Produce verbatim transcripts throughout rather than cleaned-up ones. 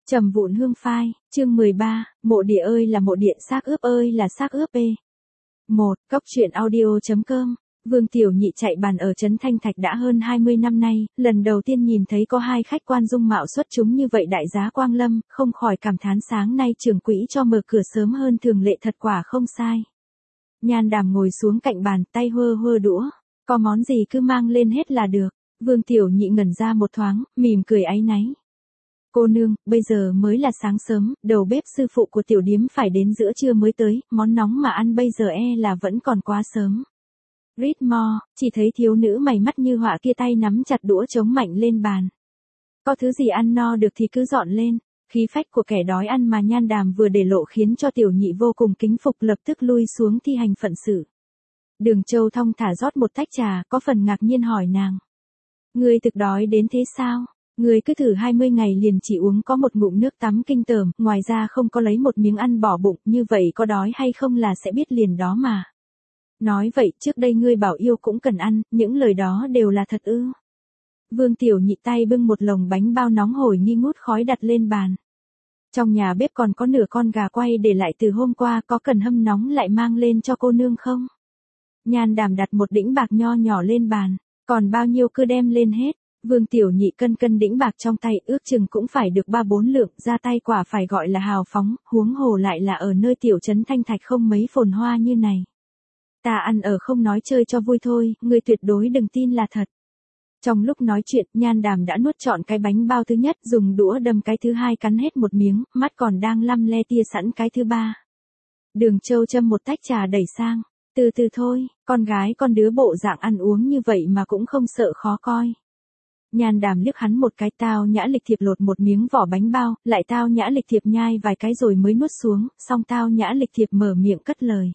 Trầm vụn hương phai, chương mười ba, mộ địa ơi là mộ địa, xác ướp ơi là xác ướp ê. một. Cốc truyện audio.com. Vương Tiểu Nhị chạy bàn ở trấn Thanh Thạch đã hơn hai mươi năm nay, lần đầu tiên nhìn thấy có hai khách quan dung mạo xuất chúng như vậy đại giá Quang Lâm, không khỏi cảm thán sáng nay trưởng quỹ cho mở cửa sớm hơn thường lệ thật quả không sai. Nhan Đàm ngồi xuống cạnh bàn, tay hơ hơ đũa, có món gì cứ mang lên hết là được. Vương Tiểu Nhị ngẩn ra một thoáng, mỉm cười áy náy. Cô nương, bây giờ mới là sáng sớm, đầu bếp sư phụ của tiểu điếm phải đến giữa trưa mới tới, món nóng mà ăn bây giờ e là vẫn còn quá sớm. Rít mo, chỉ thấy thiếu nữ mày mắt như họa kia tay nắm chặt đũa chống mạnh lên bàn. Có thứ gì ăn no được thì cứ dọn lên, khí phách của kẻ đói ăn mà Nhan Đàm vừa để lộ khiến cho Tiểu Nhị vô cùng kính phục, lập tức lui xuống thi hành phận sự. Đường Châu thong thả rót một tách trà, có phần ngạc nhiên hỏi nàng. Ngươi thực đói đến thế sao? Ngươi cứ thử hai mươi ngày liền chỉ uống có một ngụm nước tắm kinh tởm, ngoài ra không có lấy một miếng ăn bỏ bụng, như vậy có đói hay không là sẽ biết liền đó mà. Nói vậy, trước đây ngươi bảo yêu cũng cần ăn, những lời đó đều là thật ư? Vương Tiểu Nhị tay bưng một lồng bánh bao nóng hổi nghi ngút khói đặt lên bàn. Trong nhà bếp còn có nửa con gà quay để lại từ hôm qua, có cần hâm nóng lại mang lên cho cô nương không? Nhan Đàm đặt một đĩnh bạc nho nhỏ lên bàn, còn bao nhiêu cứ đem lên hết. Vương Tiểu Nhị cân cân đĩnh bạc trong tay, ước chừng cũng phải được ba bốn lượng, ra tay quả phải gọi là hào phóng, huống hồ lại là ở nơi tiểu trấn Thanh Thạch không mấy phồn hoa như này. Ta ăn ở không nói chơi cho vui thôi, ngươi tuyệt đối đừng tin là thật. Trong lúc nói chuyện, Nhan Đàm đã nuốt trọn cái bánh bao thứ nhất, dùng đũa đâm cái thứ hai cắn hết một miếng, mắt còn đang lăm le tia sẵn cái thứ ba. Đường Châu châm một tách trà đẩy sang, từ từ thôi, con gái con đứa bộ dạng ăn uống như vậy mà cũng không sợ khó coi. Nhan Đàm liếc hắn một cái, tao nhã lịch thiệp lột một miếng vỏ bánh bao, lại tao nhã lịch thiệp nhai vài cái rồi mới nuốt xuống, xong tao nhã lịch thiệp mở miệng cất lời.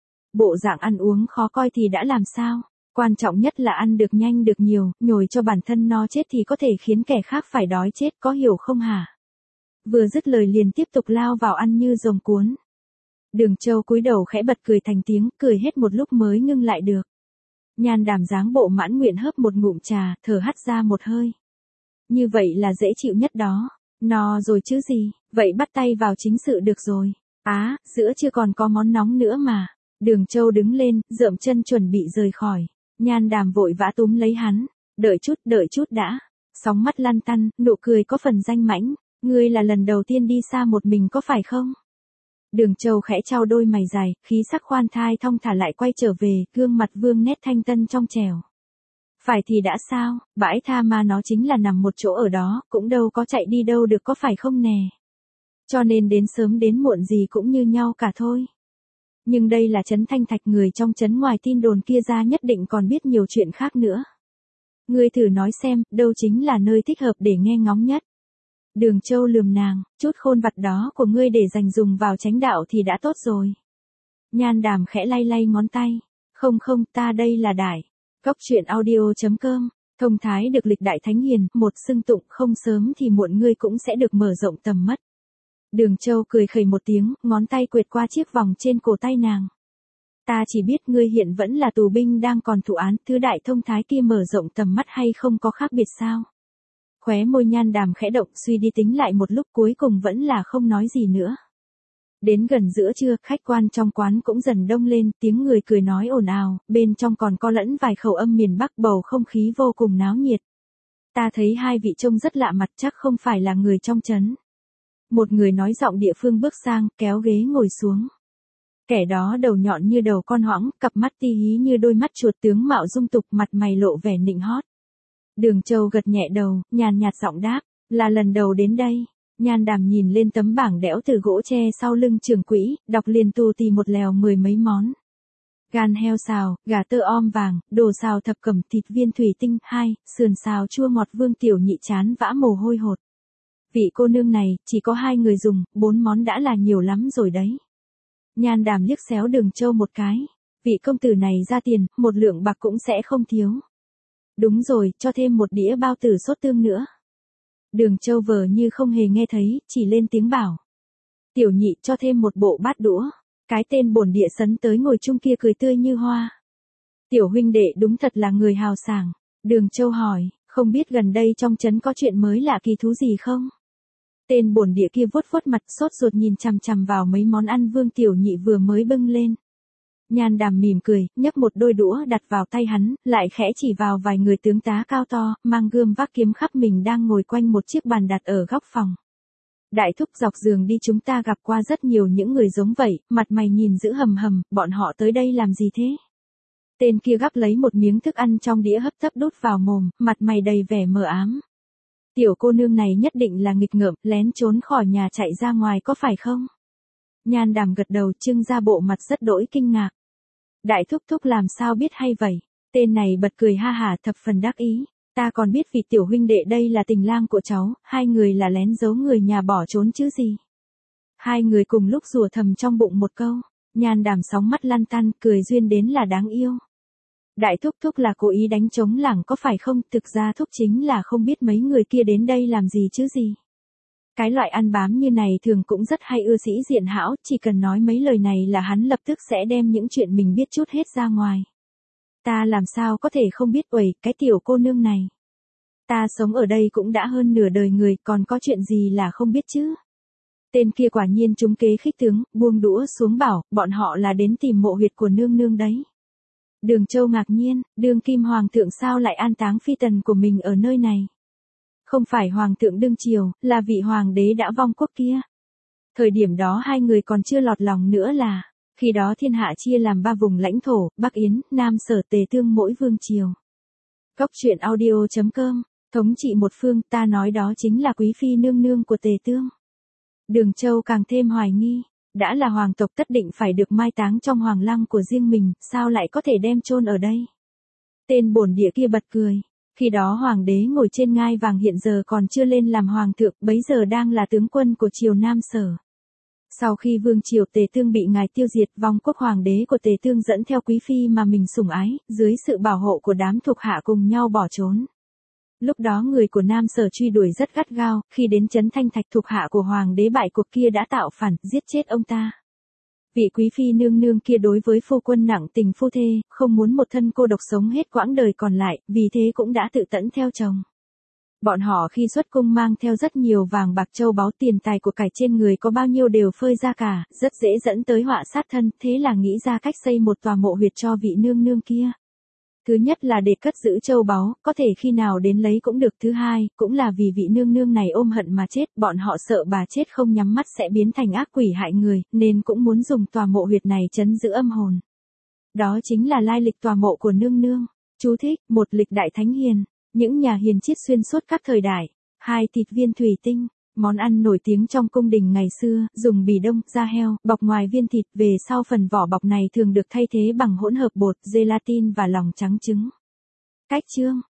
Bộ dạng ăn uống khó coi thì đã làm sao, quan trọng nhất là ăn được nhanh được nhiều, nhồi cho bản thân no chết thì có thể khiến kẻ khác phải đói chết, có hiểu không hả? Vừa dứt lời liền tiếp tục lao vào ăn như rồng cuốn. Đường Châu cúi đầu khẽ bật cười thành tiếng, cười hết một lúc mới ngưng lại được. Nhan Đàm dáng bộ mãn nguyện hớp một ngụm trà, thở hắt ra một hơi. Như vậy là dễ chịu nhất đó. No rồi chứ gì, vậy bắt tay vào chính sự được rồi. Á, giữa chưa còn có món nóng nữa mà. Đường Châu đứng lên, dợm chân chuẩn bị rời khỏi. Nhan Đàm vội vã túm lấy hắn. Đợi chút, đợi chút đã. Sóng mắt lăn tăn, nụ cười có phần danh mãnh. Ngươi là lần đầu tiên đi xa một mình có phải không? Đường Châu khẽ trao đôi mày dài, khí sắc khoan thai thong thả lại quay trở về, gương mặt vương nét thanh tân trong trẻo. Phải thì đã sao, bãi tha ma nó chính là nằm một chỗ ở đó, cũng đâu có chạy đi đâu được có phải không nè. Cho nên đến sớm đến muộn gì cũng như nhau cả thôi. Nhưng đây là trấn Thanh Thạch, người trong trấn ngoài tin đồn kia ra nhất định còn biết nhiều chuyện khác nữa. Ngươi thử nói xem, đâu chính là nơi thích hợp để nghe ngóng nhất. Đường Châu lườm nàng, chút khôn vặt đó của ngươi để dành dùng vào chánh đạo thì đã tốt rồi. Nhan Đàm khẽ lay lay ngón tay. Không không, ta đây là đại. Cốc truyện audio.com. Thông thái được lịch đại thánh hiền, một xưng tụng, không sớm thì muộn ngươi cũng sẽ được mở rộng tầm mắt. Đường Châu cười khẩy một tiếng, ngón tay quệt qua chiếc vòng trên cổ tay nàng. Ta chỉ biết ngươi hiện vẫn là tù binh đang còn thụ án, thứ đại thông thái kia mở rộng tầm mắt hay không có khác biệt sao? Khóe môi Nhan Đàm khẽ động, suy đi tính lại một lúc cuối cùng vẫn là không nói gì nữa. Đến gần giữa trưa, khách quan trong quán cũng dần đông lên, tiếng người cười nói ồn ào, bên trong còn có lẫn vài khẩu âm miền Bắc, bầu không khí vô cùng náo nhiệt. Ta thấy hai vị trông rất lạ mặt, chắc không phải là người trong trấn. Một người nói giọng địa phương bước sang, kéo ghế ngồi xuống. Kẻ đó đầu nhọn như đầu con hoãng, cặp mắt ti hí như đôi mắt chuột, tướng mạo dung tục, mặt mày lộ vẻ nịnh hót. Đường Châu gật nhẹ đầu, nhàn nhạt giọng đáp, là lần đầu đến đây. Nhan Đàm nhìn lên tấm bảng đẽo từ gỗ tre sau lưng trưởng quỹ, đọc liền tù tì một lèo mười mấy món. Gan heo xào, gà tơ om vàng, đồ xào thập cẩm, thịt viên thủy tinh, hai, sườn xào chua ngọt. Vương Tiểu Nhị chán vã mồ hôi hột. Vị cô nương này, chỉ có hai người dùng, bốn món đã là nhiều lắm rồi đấy. Nhan Đàm liếc xéo Đường Châu một cái. Vị công tử này ra tiền, một lượng bạc cũng sẽ không thiếu. Đúng rồi, cho thêm một đĩa bao tử sốt tương nữa. Đường Châu vờ như không hề nghe thấy, chỉ lên tiếng bảo. Tiểu Nhị cho thêm một bộ bát đũa. Cái tên bổn địa sấn tới ngồi chung kia cười tươi như hoa. Tiểu huynh đệ đúng thật là người hào sảng. Đường Châu hỏi, không biết gần đây trong trấn có chuyện mới lạ kỳ thú gì không? Tên bổn địa kia vuốt vuốt mặt sốt ruột nhìn chằm chằm vào mấy món ăn Vương Tiểu Nhị vừa mới bưng lên. Nhan Đàm mỉm cười, nhấc một đôi đũa đặt vào tay hắn, lại khẽ chỉ vào vài người tướng tá cao to, mang gươm vác kiếm khắp mình đang ngồi quanh một chiếc bàn đặt ở góc phòng. Đại thúc, dọc giường đi chúng ta gặp qua rất nhiều những người giống vậy, mặt mày nhìn dữ hầm hầm, bọn họ tới đây làm gì thế? Tên kia gắp lấy một miếng thức ăn trong đĩa hấp tấp đút vào mồm, mặt mày đầy vẻ mờ ám. Tiểu cô nương này nhất định là nghịch ngợm, lén trốn khỏi nhà chạy ra ngoài có phải không? Nhan Đàm gật đầu, trưng ra bộ mặt rất đỗi kinh ngạc. Đại thúc thúc làm sao biết hay vậy? Tên này bật cười ha hả thập phần đắc ý. Ta còn biết vị tiểu huynh đệ đây là tình lang của cháu, hai người là lén giấu người nhà bỏ trốn chứ gì. Hai người cùng lúc rủa thầm trong bụng một câu. Nhan Đàm sóng mắt lăn tăn, cười duyên đến là đáng yêu. Đại thúc thúc là cố ý đánh trống lảng có phải không? Thực ra thúc chính là không biết mấy người kia đến đây làm gì chứ gì. Cái loại ăn bám như này thường cũng rất hay ưa sĩ diện hão, chỉ cần nói mấy lời này là hắn lập tức sẽ đem những chuyện mình biết chút hết ra ngoài. Ta làm sao có thể không biết uầy, cái tiểu cô nương này. Ta sống ở đây cũng đã hơn nửa đời người, còn có chuyện gì là không biết chứ. Tên kia quả nhiên trúng kế khích tướng, buông đũa xuống bảo, bọn họ là đến tìm mộ huyệt của nương nương đấy. Đường Châu ngạc nhiên, đương kim hoàng thượng sao lại an táng phi tần của mình ở nơi này. Không phải hoàng thượng đương triều, là vị hoàng đế đã vong quốc kia. Thời điểm đó hai người còn chưa lọt lòng nữa là, khi đó thiên hạ chia làm ba vùng lãnh thổ, Bắc Yến, Nam Sở, Tề Tương mỗi vương triều. Cốc truyện audio chấm com, thống trị một phương, ta nói đó chính là quý phi nương nương của Tề Tương. Đường Châu càng thêm hoài nghi, đã là hoàng tộc tất định phải được mai táng trong hoàng lăng của riêng mình, sao lại có thể đem chôn ở đây. Tên bổn địa kia bật cười. Khi đó hoàng đế ngồi trên ngai vàng hiện giờ còn chưa lên làm hoàng thượng, bấy giờ đang là tướng quân của triều Nam Sở. Sau khi vương triều Tề Tương bị ngài tiêu diệt, vong quốc hoàng đế của Tề Tương dẫn theo quý phi mà mình sủng ái, dưới sự bảo hộ của đám thuộc hạ cùng nhau bỏ trốn. Lúc đó người của Nam Sở truy đuổi rất gắt gao, khi đến trấn Thanh Thạch thuộc hạ của hoàng đế bại cuộc kia đã tạo phản, giết chết ông ta. Vị quý phi nương nương kia đối với phu quân nặng tình phu thê, không muốn một thân cô độc sống hết quãng đời còn lại, vì thế cũng đã tự tẫn theo chồng. Bọn họ khi xuất cung mang theo rất nhiều vàng bạc châu báu, tiền tài của cải trên người có bao nhiêu đều phơi ra cả, rất dễ dẫn tới họa sát thân, thế là nghĩ ra cách xây một tòa mộ huyệt cho vị nương nương kia. Thứ nhất là để cất giữ châu báu, có thể khi nào đến lấy cũng được. Thứ hai, cũng là vì vị nương nương này ôm hận mà chết, bọn họ sợ bà chết không nhắm mắt sẽ biến thành ác quỷ hại người, nên cũng muốn dùng tòa mộ huyệt này trấn giữ âm hồn. Đó chính là lai lịch tòa mộ của nương nương. Chú thích, một lịch đại thánh hiền, những nhà hiền triết xuyên suốt các thời đại. Hai thịt viên thủy tinh, món ăn nổi tiếng trong cung đình ngày xưa, dùng bì đông, da heo, bọc ngoài viên thịt, về sau phần vỏ bọc này thường được thay thế bằng hỗn hợp bột, gelatin và lòng trắng trứng. Cách chương